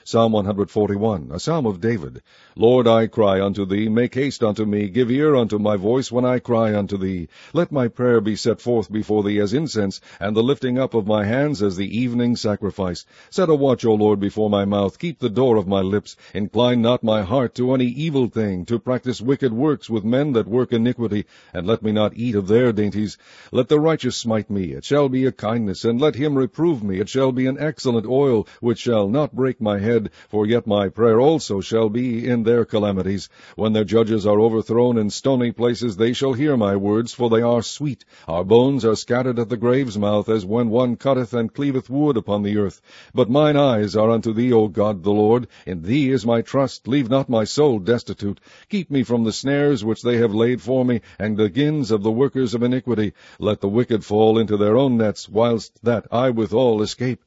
Psalm 141, a psalm of David. Lord, I cry unto thee, make haste unto me, give ear unto my voice when I cry unto thee. Let my prayer be set forth before thee as incense, and the lifting up of my hands as the evening sacrifice. Set a watch, O Lord, before my mouth, keep the door of my lips. Incline not my heart to any evil thing, to practice wicked works with men that work iniquity, and let me not eat of their dainties. Let the righteous smite me, it shall be a kindness, and let him reprove me, it shall be an excellent oil, which shall not break my head, for yet my prayer also shall be in their calamities. When their judges are overthrown in stony places, they shall hear my words, for they are sweet. Our bones are scattered at the grave's mouth, as when one cutteth and cleaveth wood upon the earth. But mine eyes are unto thee, O God the Lord. In thee is my trust. Leave not my soul destitute. Keep me from the snares which they have laid for me, and the gins of the workers of iniquity. Let the wicked fall into their own nets, whilst that I withal escape.